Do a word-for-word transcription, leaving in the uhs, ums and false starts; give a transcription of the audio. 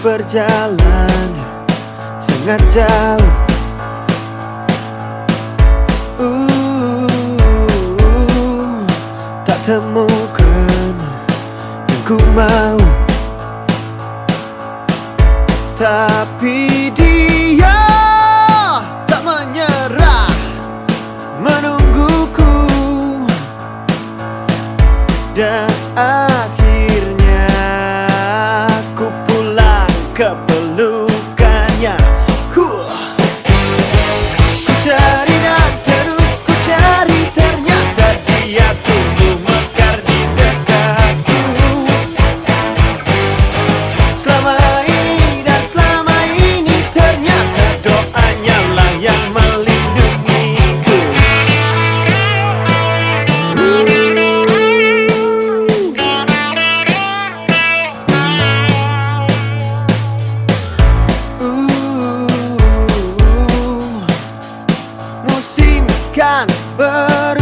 berjalan sangat jauh. uh, Tak temukan yang ku mau, tapi dia tak menyerah menungguku. Dan akhirnya ku pulang ke pelukannya. huh. Ku cari dan terus ku cari, ternyata dia tumbuh mekar di dekatku. Selama ini dan selama ini ternyata doanya lah yang melindungiku. uh, Musim kan ber